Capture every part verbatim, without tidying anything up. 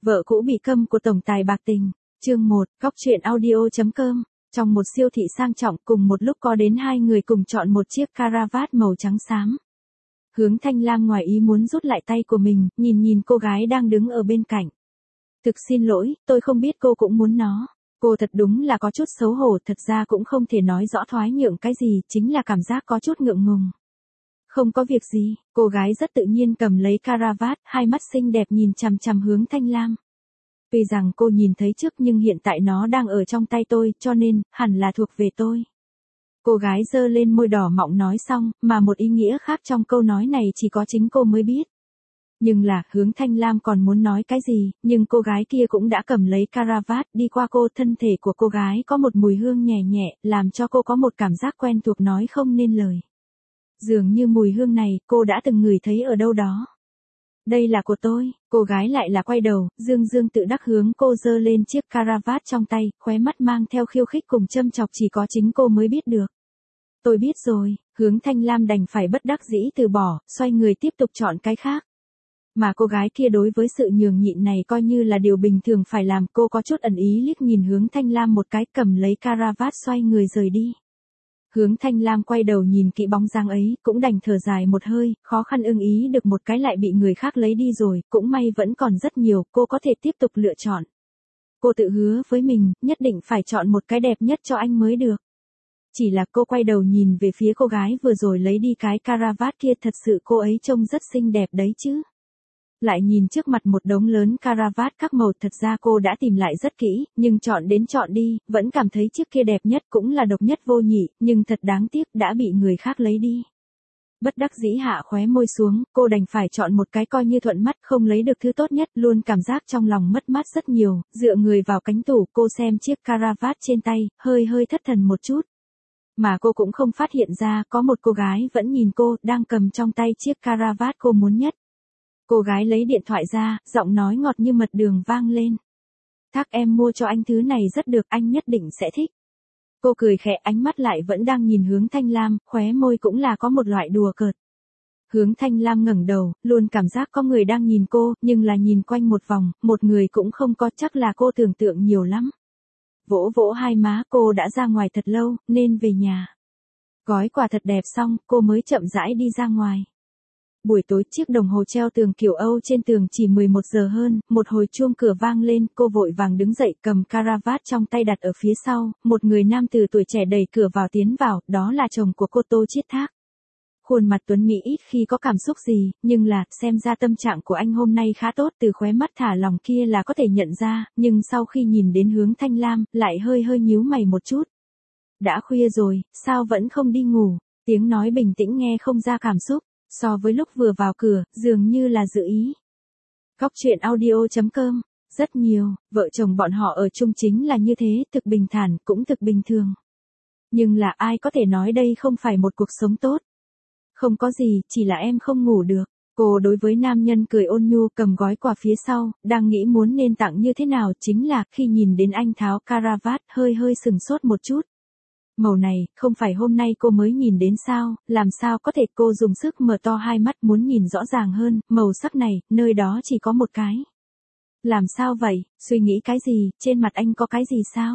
Vợ cũ bị câm của tổng tài bạc tình. Chương một, Góc truyện audio.com. Trong một siêu thị sang trọng, cùng một lúc có đến hai người cùng chọn một chiếc caravat màu trắng xám. Hướng Thanh Lam ngoài ý muốn rút lại tay của mình, nhìn nhìn cô gái đang đứng ở bên cạnh. Thực xin lỗi, tôi không biết cô cũng muốn nó. Cô thật đúng là có chút xấu hổ, thật ra cũng không thể nói rõ thoái nhượng cái gì, chính là cảm giác có chút ngượng ngùng. Không có việc gì, cô gái rất tự nhiên cầm lấy caravat, hai mắt xinh đẹp nhìn chằm chằm Hướng Thanh Lam. Tuy rằng cô nhìn thấy trước nhưng hiện tại nó đang ở trong tay tôi, cho nên, hẳn là thuộc về tôi. Cô gái giơ lên môi đỏ mọng nói xong, mà một ý nghĩa khác trong câu nói này chỉ có chính cô mới biết. Nhưng là, Hướng Thanh Lam còn muốn nói cái gì, nhưng cô gái kia cũng đã cầm lấy caravat đi qua cô. Thân thể của cô gái có một mùi hương nhẹ nhẹ, làm cho cô có một cảm giác quen thuộc nói không nên lời. Dường như mùi hương này, cô đã từng ngửi thấy ở đâu đó. Đây là của tôi, cô gái lại là quay đầu, dương dương tự đắc hướng cô giơ lên chiếc caravat trong tay, khóe mắt mang theo khiêu khích cùng châm chọc chỉ có chính cô mới biết được. Tôi biết rồi, Hướng Thanh Lam đành phải bất đắc dĩ từ bỏ, xoay người tiếp tục chọn cái khác. Mà cô gái kia đối với sự nhường nhịn này coi như là điều bình thường phải làm, cô có chút ẩn ý liếc nhìn Hướng Thanh Lam một cái, cầm lấy caravat xoay người rời đi. Hướng Thanh Lam quay đầu nhìn kỹ bóng dáng ấy, cũng đành thở dài một hơi, khó khăn ưng ý được một cái lại bị người khác lấy đi rồi, cũng may vẫn còn rất nhiều, cô có thể tiếp tục lựa chọn. Cô tự hứa với mình, nhất định phải chọn một cái đẹp nhất cho anh mới được. Chỉ là cô quay đầu nhìn về phía cô gái vừa rồi lấy đi cái caravat kia, thật sự cô ấy trông rất xinh đẹp đấy chứ. Lại nhìn trước mặt một đống lớn caravat các màu, thật ra cô đã tìm lại rất kỹ, nhưng chọn đến chọn đi, vẫn cảm thấy chiếc kia đẹp nhất, cũng là độc nhất vô nhị, nhưng thật đáng tiếc đã bị người khác lấy đi. Bất đắc dĩ hạ khóe môi xuống, cô đành phải chọn một cái coi như thuận mắt, không lấy được thứ tốt nhất, luôn cảm giác trong lòng mất mát rất nhiều, dựa người vào cánh tủ, cô xem chiếc caravat trên tay, hơi hơi thất thần một chút. Mà cô cũng không phát hiện ra, có một cô gái vẫn nhìn cô, đang cầm trong tay chiếc caravat cô muốn nhất. Cô gái lấy điện thoại ra, giọng nói ngọt như mật đường vang lên. Thác em mua cho anh thứ này rất được, anh nhất định sẽ thích. Cô cười khẽ, ánh mắt lại vẫn đang nhìn Hướng Thanh Lam, khóe môi cũng là có một loại đùa cợt. Hướng Thanh Lam ngẩng đầu, luôn cảm giác có người đang nhìn cô, nhưng là nhìn quanh một vòng, một người cũng không có, chắc là cô tưởng tượng nhiều lắm. Vỗ vỗ hai má, cô đã ra ngoài thật lâu, nên về nhà. Gói quà thật đẹp xong, cô mới chậm rãi đi ra ngoài. Buổi tối, chiếc đồng hồ treo tường kiểu Âu trên tường chỉ mười một giờ hơn, một hồi chuông cửa vang lên, cô vội vàng đứng dậy, cầm caravat trong tay đặt ở phía sau, một người nam từ tuổi trẻ đẩy cửa vào tiến vào, đó là chồng của cô, Tô Chiết Thác. Khuôn mặt tuấn mỹ ít khi có cảm xúc gì, nhưng là, xem ra tâm trạng của anh hôm nay khá tốt, từ khóe mắt thả lỏng kia là có thể nhận ra, nhưng sau khi nhìn đến Hướng Thanh Lam, lại hơi hơi nhíu mày một chút. Đã khuya rồi, sao vẫn không đi ngủ? Tiếng nói bình tĩnh nghe không ra cảm xúc. So với lúc vừa vào cửa, dường như là dự ý. Góc truyện audio.com. Rất nhiều, vợ chồng bọn họ ở chung chính là như thế, thực bình thản, cũng thực bình thường. Nhưng là ai có thể nói đây không phải một cuộc sống tốt. Không có gì, chỉ là em không ngủ được. Cô đối với nam nhân cười ôn nhu, cầm gói quà phía sau, đang nghĩ muốn nên tặng như thế nào, chính là khi nhìn đến anh tháo caravat, hơi hơi sừng sốt một chút. Màu này, không phải hôm nay cô mới nhìn đến sao, làm sao có thể? Cô dùng sức mở to hai mắt muốn nhìn rõ ràng hơn, màu sắc này, nơi đó chỉ có một cái. Làm sao vậy, suy nghĩ cái gì, trên mặt anh có cái gì sao?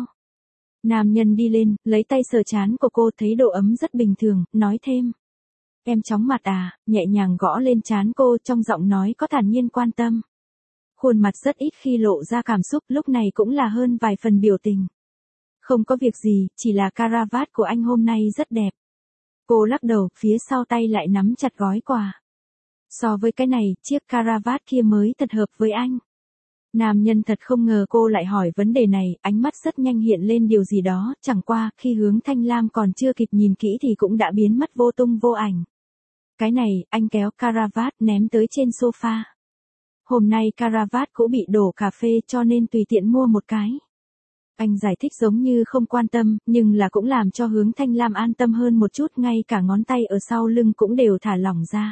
Nam nhân đi lên, lấy tay sờ trán của cô, thấy độ ấm rất bình thường, nói thêm. Em chóng mặt à, nhẹ nhàng gõ lên trán cô, trong giọng nói có thản nhiên quan tâm. Khuôn mặt rất ít khi lộ ra cảm xúc, lúc này cũng là hơn vài phần biểu tình. Không có việc gì, chỉ là caravat của anh hôm nay rất đẹp. Cô lắc đầu, phía sau tay lại nắm chặt gói quà. So với cái này, chiếc caravat kia mới thật hợp với anh. Nam nhân thật không ngờ cô lại hỏi vấn đề này, ánh mắt rất nhanh hiện lên điều gì đó, chẳng qua, khi Hướng Thanh Lam còn chưa kịp nhìn kỹ thì cũng đã biến mất vô tung vô ảnh. Cái này, anh kéo caravat ném tới trên sofa. Hôm nay caravat cũ bị đổ cà phê cho nên tùy tiện mua một cái. Anh giải thích giống như không quan tâm, nhưng là cũng làm cho Hướng Thanh Lam an tâm hơn một chút, ngay cả ngón tay ở sau lưng cũng đều thả lỏng ra.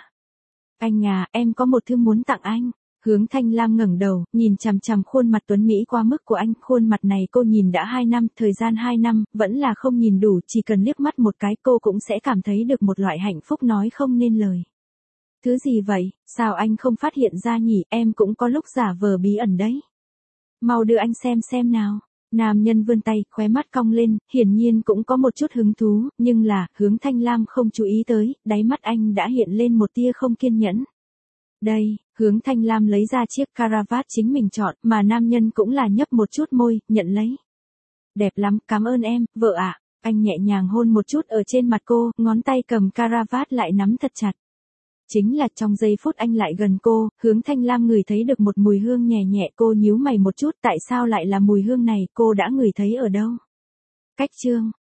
Anh à, em có một thứ muốn tặng anh. Hướng Thanh Lam ngẩng đầu, nhìn chằm chằm khuôn mặt tuấn mỹ qua mức của anh, khuôn mặt này cô nhìn đã hai năm, thời gian hai năm, vẫn là không nhìn đủ, chỉ cần liếc mắt một cái cô cũng sẽ cảm thấy được một loại hạnh phúc nói không nên lời. Thứ gì vậy, sao anh không phát hiện ra nhỉ, em cũng có lúc giả vờ bí ẩn đấy. Mau đưa anh xem xem nào. Nam nhân vươn tay, khóe mắt cong lên, hiển nhiên cũng có một chút hứng thú, nhưng là, Hướng Thanh Lam không chú ý tới, đáy mắt anh đã hiện lên một tia không kiên nhẫn. Đây, Hướng Thanh Lam lấy ra chiếc caravat chính mình chọn, mà nam nhân cũng là nhấp một chút môi, nhận lấy. Đẹp lắm, cảm ơn em, vợ ạ. Anh nhẹ nhàng hôn một chút ở trên mặt cô, ngón tay cầm caravat lại nắm thật chặt. Chính là trong giây phút anh lại gần cô, Hướng Thanh Lam ngửi thấy được một mùi hương nhẹ nhẹ, cô nhíu mày một chút, tại sao lại là mùi hương này, cô đã ngửi thấy ở đâu? Cách chương